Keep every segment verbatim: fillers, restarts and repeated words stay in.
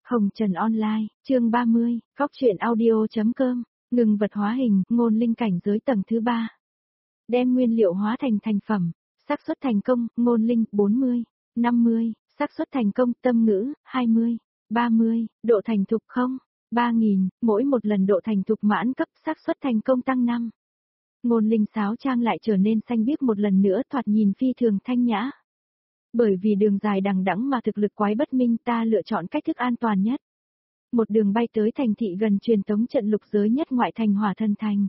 Hồng Trần Online, chương ba mươi, góc truyện audio.com, ngừng vật hóa hình, ngôn linh cảnh giới tầng thứ ba. Đem nguyên liệu hóa thành thành phẩm, xác suất thành công, ngôn linh, bốn mươi, năm mươi, xác suất thành công, tâm ngữ, hai mươi, ba mươi, độ thành thục không, ba nghìn, mỗi một lần độ thành thục mãn cấp, xác suất thành công tăng năm. Ngôn linh sáo trang lại trở nên xanh biếc một lần nữa, thoạt nhìn phi thường thanh nhã. Bởi vì đường dài đằng đẵng mà thực lực quái bất minh, ta lựa chọn cách thức an toàn nhất. Một đường bay tới thành thị gần truyền tống trận lục giới nhất ngoại thành Hỏa Thần Thành.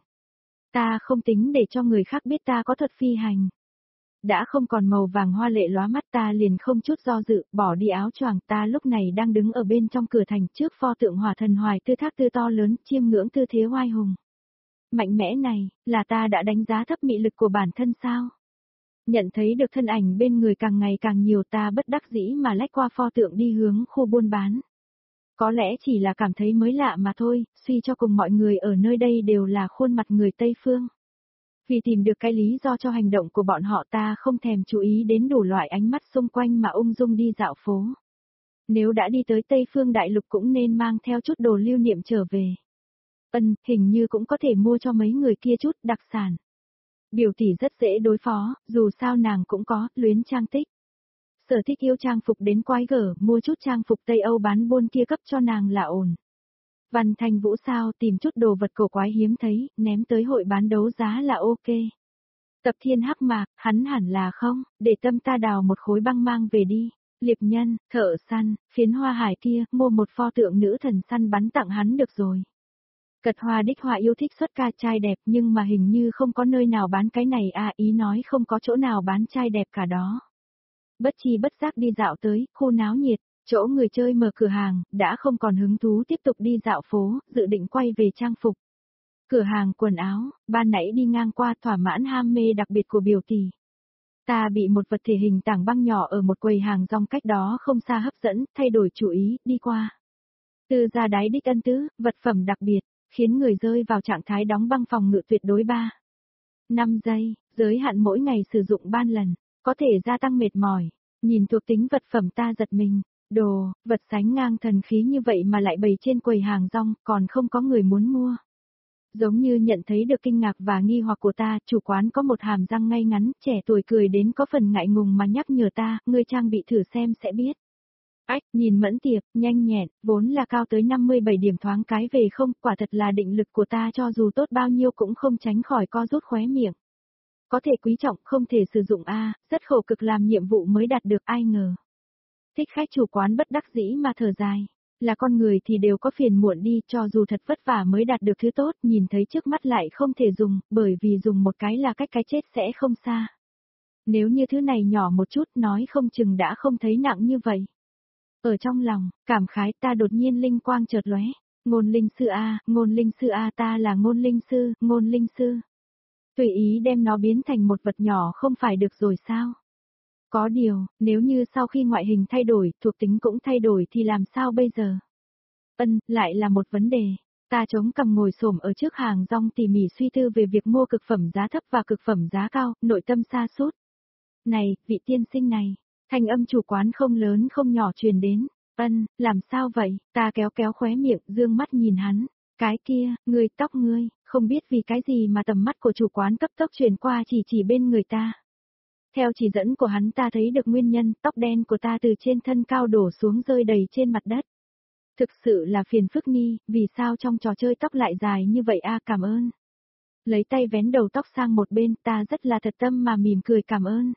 Ta không tính để cho người khác biết ta có thuật phi hành. Đã không còn màu vàng hoa lệ lóa mắt, ta liền không chút do dự, bỏ đi áo choàng. Ta lúc này đang đứng ở bên trong cửa thành trước pho tượng Hỏa Thần Hoài Tư thác tư to lớn, chiêm ngưỡng tư thế oai hùng. Mạnh mẽ này, là ta đã đánh giá thấp mị lực của bản thân sao? Nhận thấy được thân ảnh bên người càng ngày càng nhiều, ta bất đắc dĩ mà lách qua pho tượng đi hướng khu buôn bán. Có lẽ chỉ là cảm thấy mới lạ mà thôi, suy cho cùng mọi người ở nơi đây đều là khuôn mặt người Tây Phương. Vì tìm được cái lý do cho hành động của bọn họ, ta không thèm chú ý đến đủ loại ánh mắt xung quanh mà ung dung đi dạo phố. Nếu đã đi tới Tây Phương Đại Lục cũng nên mang theo chút đồ lưu niệm trở về. Ân, hình như cũng có thể mua cho mấy người kia chút đặc sản. Biểu tỷ rất dễ đối phó, dù sao nàng cũng có, luyến trang tích. Sở thích yêu trang phục đến quái gở, mua chút trang phục Tây Âu bán buôn kia cấp cho nàng là ổn. Văn Thành Vũ sao, tìm chút đồ vật cổ quái hiếm thấy, ném tới hội bán đấu giá là ok. Tập Thiên Hắc Mạc, hắn hẳn là không, để tâm ta đào một khối băng mang về đi. Liệp nhân, thợ săn, phiến hoa hải kia, mua một pho tượng nữ thần săn bắn tặng hắn được rồi. Cật Hoa đích họa yêu thích xuất ca trai đẹp, nhưng mà hình như không có nơi nào bán cái này à, ý nói không có chỗ nào bán trai đẹp cả đó. Bất chi bất giác đi dạo tới, khu náo nhiệt, chỗ người chơi mở cửa hàng, đã không còn hứng thú tiếp tục đi dạo phố, dự định quay về trang phục. Cửa hàng quần áo, ban nãy đi ngang qua thỏa mãn ham mê đặc biệt của biểu tỷ. Ta bị một vật thể hình tảng băng nhỏ ở một quầy hàng rong cách đó không xa hấp dẫn, thay đổi chủ ý, đi qua. Từ ra đáy đích ân tứ, vật phẩm đặc biệt, khiến người rơi vào trạng thái đóng băng phòng ngự tuyệt đối ba. năm giây, giới hạn mỗi ngày sử dụng ban lần, có thể gia tăng mệt mỏi. Nhìn thuộc tính vật phẩm ta giật mình, đồ, vật sánh ngang thần khí như vậy mà lại bày trên quầy hàng rong, còn không có người muốn mua. Giống như nhận thấy được kinh ngạc và nghi hoặc của ta, chủ quán có một hàm răng ngay ngắn, trẻ tuổi cười đến có phần ngại ngùng mà nhắc nhở ta, ngươi trang bị thử xem sẽ biết. Ách, nhìn mẫn tiệp, nhanh nhẹn, vốn là cao tới năm mươi bảy điểm thoáng cái về không, quả thật là định lực của ta cho dù tốt bao nhiêu cũng không tránh khỏi co rút khóe miệng. Có thể quý trọng, không thể sử dụng a, rất khổ cực làm nhiệm vụ mới đạt được, ai ngờ. Thích khách chủ quán bất đắc dĩ mà thở dài, là con người thì đều có phiền muộn đi, cho dù thật vất vả mới đạt được thứ tốt, nhìn thấy trước mắt lại không thể dùng, bởi vì dùng một cái là cách cái chết sẽ không xa. Nếu như thứ này nhỏ một chút, nói không chừng đã không thấy nặng như vậy. Ở trong lòng, cảm khái, ta đột nhiên linh quang chợt lóe, ngôn linh sư a, ngôn linh sư a, ta là ngôn linh sư, ngôn linh sư. Tùy ý đem nó biến thành một vật nhỏ không phải được rồi sao? Có điều, nếu như sau khi ngoại hình thay đổi, thuộc tính cũng thay đổi thì làm sao bây giờ? Ân, lại là một vấn đề. Ta chống cằm ngồi xổm ở trước hàng rong tỉ mỉ suy tư về việc mua cực phẩm giá thấp và cực phẩm giá cao, nội tâm sa sút. Này, vị tiên sinh này, thanh âm chủ quán không lớn không nhỏ truyền đến. Ân, làm sao vậy? Ta kéo kéo khóe miệng, dương mắt nhìn hắn. Cái kia, người tóc ngươi, không biết vì cái gì mà tầm mắt của chủ quán cấp tốc truyền qua chỉ chỉ bên người ta. Theo chỉ dẫn của hắn ta thấy được nguyên nhân, tóc đen của ta từ trên thân cao đổ xuống rơi đầy trên mặt đất. Thực sự là phiền phức ni, vì sao trong trò chơi tóc lại dài như vậy a, cảm ơn. Lấy tay vén đầu tóc sang một bên, ta rất là thật tâm mà mỉm cười cảm ơn.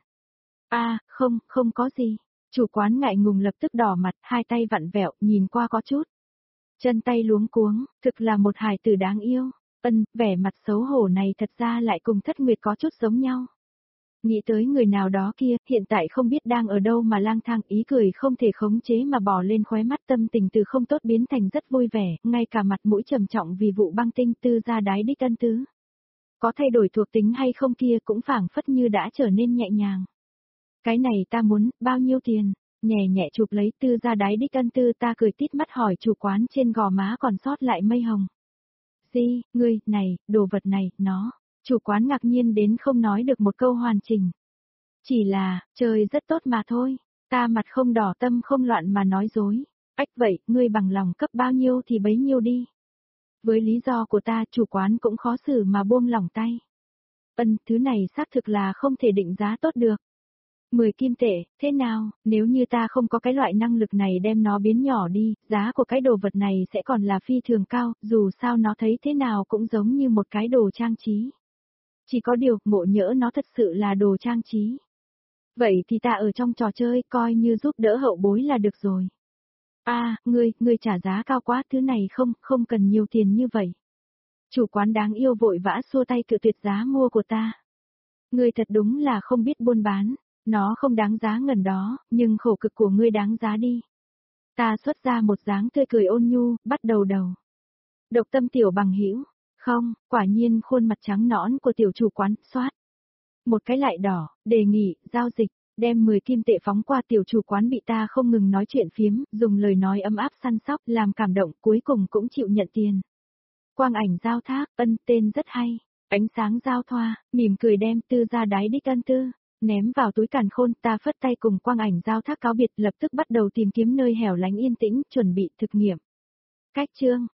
A, không, không có gì. Chủ quán ngại ngùng lập tức đỏ mặt, hai tay vặn vẹo, nhìn qua có chút. Chân tay luống cuống, thực là một hài tử đáng yêu. Ân, vẻ mặt xấu hổ này thật ra lại cùng Thất Nguyệt có chút giống nhau. Nghĩ tới người nào đó kia, hiện tại không biết đang ở đâu mà lang thang, ý cười không thể khống chế mà bỏ lên khóe mắt, tâm tình từ không tốt biến thành rất vui vẻ, ngay cả mặt mũi trầm trọng vì vụ băng tinh tư ra đái đích ân tứ. Có thay đổi thuộc tính hay không kia cũng phảng phất như đã trở nên nhẹ nhàng. Cái này ta muốn, bao nhiêu tiền? Nhẹ nhẹ chụp lấy tư ra đái đích ân tư, ta cười tít mắt hỏi chủ quán trên gò má còn sót lại mây hồng. Gì, ngươi, này, đồ vật này, nó. Chủ quán ngạc nhiên đến không nói được một câu hoàn chỉnh. Chỉ là, trời rất tốt mà thôi, ta mặt không đỏ tâm không loạn mà nói dối. Ách vậy, ngươi bằng lòng cấp bao nhiêu thì bấy nhiêu đi. Với lý do của ta, chủ quán cũng khó xử mà buông lỏng tay. Ân, thứ này xác thực là không thể định giá tốt được. mười kim tệ, thế nào, nếu như ta không có cái loại năng lực này đem nó biến nhỏ đi, giá của cái đồ vật này sẽ còn là phi thường cao, dù sao nó thấy thế nào cũng giống như một cái đồ trang trí. Chỉ có điều, ngộ nhỡ nó thật sự là đồ trang trí. Vậy thì ta ở trong trò chơi coi như giúp đỡ hậu bối là được rồi. A, à, ngươi, ngươi trả giá cao quá, thứ này không, không cần nhiều tiền như vậy. Chủ quán đáng yêu vội vã xua tay cự tuyệt giá mua của ta. Ngươi thật đúng là không biết buôn bán, nó không đáng giá ngần đó, nhưng khổ cực của ngươi đáng giá đi. Ta xuất ra một dáng tươi cười ôn nhu, bắt đầu đầu. Độc tâm tiểu bằng hữu, không, quả nhiên khuôn mặt trắng nõn của tiểu chủ quán, xoát. Một cái lại đỏ, đề nghị, giao dịch, đem mười kim tệ phóng qua tiểu chủ quán bị ta không ngừng nói chuyện phiếm, dùng lời nói ấm áp săn sóc, làm cảm động, cuối cùng cũng chịu nhận tiền. Quang ảnh giao thác, ân, tên rất hay, ánh sáng giao thoa, mỉm cười đem tư ra đáy đích ân tư, ném vào túi càn khôn, ta phất tay cùng quang ảnh giao thác cáo biệt, lập tức bắt đầu tìm kiếm nơi hẻo lánh yên tĩnh, chuẩn bị thực nghiệm. Cách chương